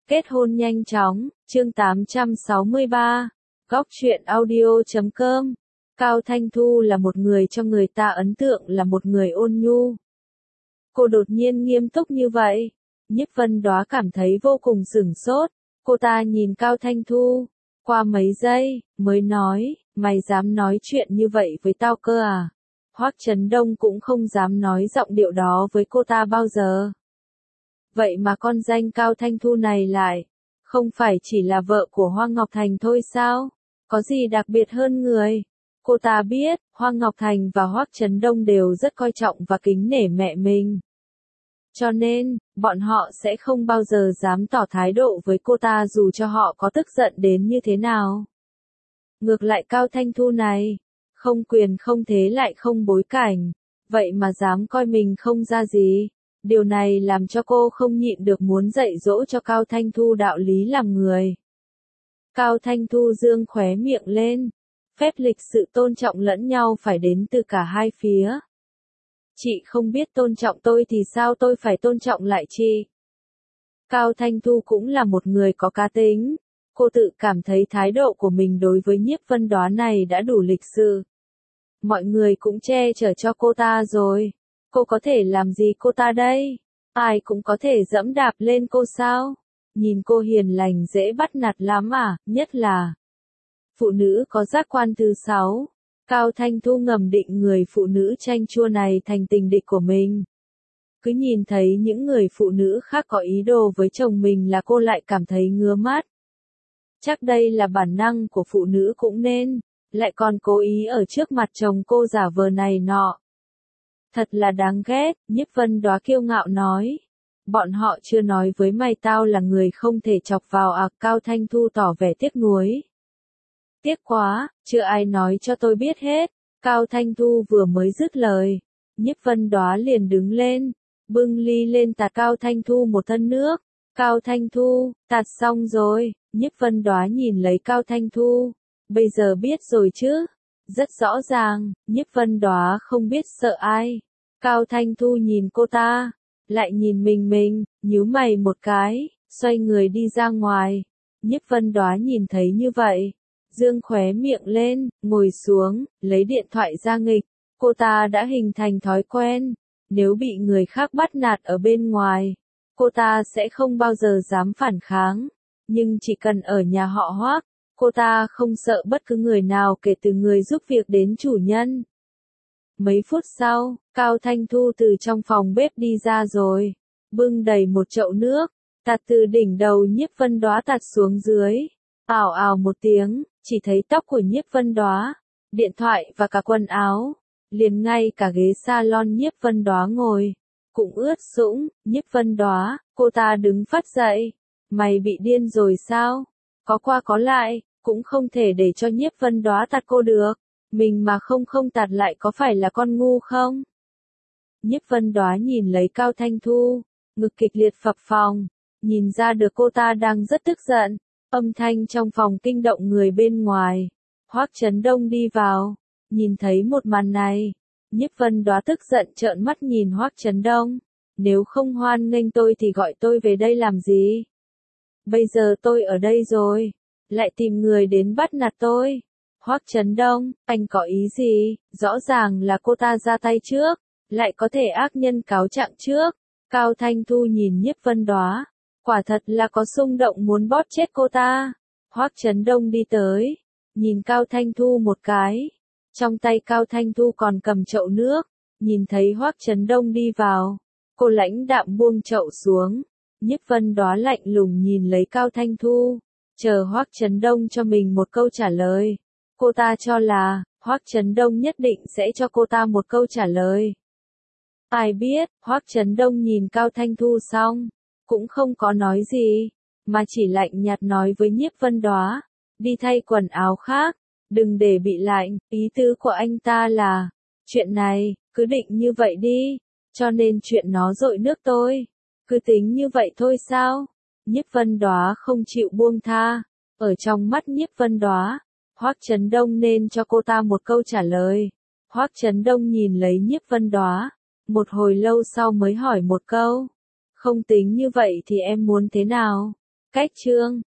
Kết hôn nhanh chóng, chương 863, góc truyện audio.com. Cao Thanh Thu là một người cho người ta ấn tượng là một người ôn nhu. Cô đột nhiên nghiêm túc như vậy, Nhiếp Vân Đóa cảm thấy vô cùng sửng sốt. Cô ta nhìn Cao Thanh Thu, qua mấy giây, mới nói, mày dám nói chuyện như vậy với tao cơ à? Hoắc Chấn Đông cũng không dám nói giọng điệu đó với cô ta bao giờ. Vậy mà con danh Cao Thanh Thu này lại, không phải chỉ là vợ của Hoa Ngọc Thành thôi sao? Có gì đặc biệt hơn người? Cô ta biết, Hoa Ngọc Thành và Hoắc Chấn Đông đều rất coi trọng và kính nể mẹ mình. Cho nên, bọn họ sẽ không bao giờ dám tỏ thái độ với cô ta dù cho họ có tức giận đến như thế nào. Ngược lại Cao Thanh Thu này, không quyền không thế lại không bối cảnh, vậy mà dám coi mình không ra gì. Điều này làm cho cô không nhịn được muốn dạy dỗ cho Cao Thanh Thu đạo lý làm người. Cao Thanh Thu dương khóe miệng lên. Phép lịch sự tôn trọng lẫn nhau phải đến từ cả hai phía. Chị không biết tôn trọng tôi thì sao tôi phải tôn trọng lại chị? Cao Thanh Thu cũng là một người có cá tính. Cô tự cảm thấy thái độ của mình đối với Nhiếp Vân Đóa này đã đủ lịch sự. Mọi người cũng che chở cho cô ta rồi. Cô có thể làm gì cô ta đây? Ai cũng có thể dẫm đạp lên cô sao? Nhìn cô hiền lành dễ bắt nạt lắm à, nhất là phụ nữ có giác quan thứ 6. Cao Thanh Thu ngầm định người phụ nữ chanh chua này thành tình địch của mình. Cứ nhìn thấy những người phụ nữ khác có ý đồ với chồng mình là cô lại cảm thấy ngứa mắt. Chắc đây là bản năng của phụ nữ cũng nên, lại còn cố ý ở trước mặt chồng cô giả vờ này nọ. Thật là đáng ghét, Nhiếp Vân Đóa kiêu ngạo nói. Bọn họ chưa nói với mày tao là người không thể chọc vào à? Cao Thanh Thu tỏ vẻ tiếc nuối. Tiếc quá, chưa ai nói cho tôi biết hết. Cao Thanh Thu vừa mới dứt lời, Nhiếp Vân Đóa liền đứng lên, bưng ly lên tạt Cao Thanh Thu một thân nước. Cao Thanh Thu, tạt xong rồi, Nhiếp Vân Đóa nhìn lấy Cao Thanh Thu. Bây giờ biết rồi chứ? Rất rõ ràng, Nhiếp Vân Đóa không biết sợ ai. Cao Thanh Thu nhìn cô ta, lại nhìn mình, nhíu mày một cái, xoay người đi ra ngoài. Nhiếp Vân Đóa nhìn thấy như vậy, dương khóe miệng lên, ngồi xuống, lấy điện thoại ra nghịch. Cô ta đã hình thành thói quen, nếu bị người khác bắt nạt ở bên ngoài, cô ta sẽ không bao giờ dám phản kháng. Nhưng chỉ cần ở nhà họ Hoắc, cô ta không sợ bất cứ người nào kể từ người giúp việc đến chủ nhân. Mấy phút sau, Cao Thanh Thu từ trong phòng bếp đi ra rồi, bưng đầy một chậu nước, tạt từ đỉnh đầu Nhiếp Vân Đóa tạt xuống dưới. Ào ào một tiếng, chỉ thấy tóc của Nhiếp Vân Đóa, điện thoại và cả quần áo, liền ngay cả ghế salon Nhiếp Vân Đóa ngồi, cũng ướt sũng. Nhiếp Vân Đóa, cô ta đứng phát dậy. Mày bị điên rồi sao? Có qua có lại, cũng không thể để cho Nhiếp Vân Đóa tạt cô được. Mình mà không tạt lại có phải là con ngu không? Nhiếp Vân Đóa nhìn lấy Cao Thanh Thu, ngực kịch liệt phập phồng, nhìn ra được cô ta đang rất tức giận. Âm thanh trong phòng kinh động người bên ngoài. Hoắc Chấn Đông đi vào, nhìn thấy một màn này, Nhiếp Vân Đóa tức giận trợn mắt nhìn Hoắc Chấn Đông. Nếu không hoan nghênh tôi thì gọi tôi về đây làm gì? Bây giờ tôi ở đây rồi, lại tìm người đến bắt nạt tôi. Hoắc Chấn Đông, anh có ý gì? Rõ ràng là cô ta ra tay trước, lại có thể ác nhân cáo trạng trước. Cao Thanh Thu nhìn Nhiếp Vân Đóa, quả thật là có xung động muốn bóp chết cô ta. Hoắc Chấn Đông đi tới, nhìn Cao Thanh Thu một cái. Trong tay Cao Thanh Thu còn cầm chậu nước, nhìn thấy Hoắc Chấn Đông đi vào, cô lãnh đạm buông chậu xuống. Nhiếp Vân Đóa lạnh lùng nhìn lấy Cao Thanh Thu, chờ Hoắc Chấn Đông cho mình một câu trả lời. Cô ta cho là, Hoắc Chấn Đông nhất định sẽ cho cô ta một câu trả lời. Ai biết, Hoắc Chấn Đông nhìn Cao Thanh Thu xong, cũng không có nói gì, mà chỉ lạnh nhạt nói với Nhiếp Vân Đóa, đi thay quần áo khác, đừng để bị lạnh. Ý tứ của anh ta là, chuyện này, cứ định như vậy đi, cho nên chuyện nó dội nước tôi. Cứ tính như vậy thôi sao? Nhiếp Vân Đóa không chịu buông tha. Ở trong mắt Nhiếp Vân Đóa, Hoắc Chấn Đông nên cho cô ta một câu trả lời. Hoắc Chấn Đông nhìn lấy Nhiếp Vân Đóa, một hồi lâu sau mới hỏi một câu. Không tính như vậy thì em muốn thế nào? Cách chương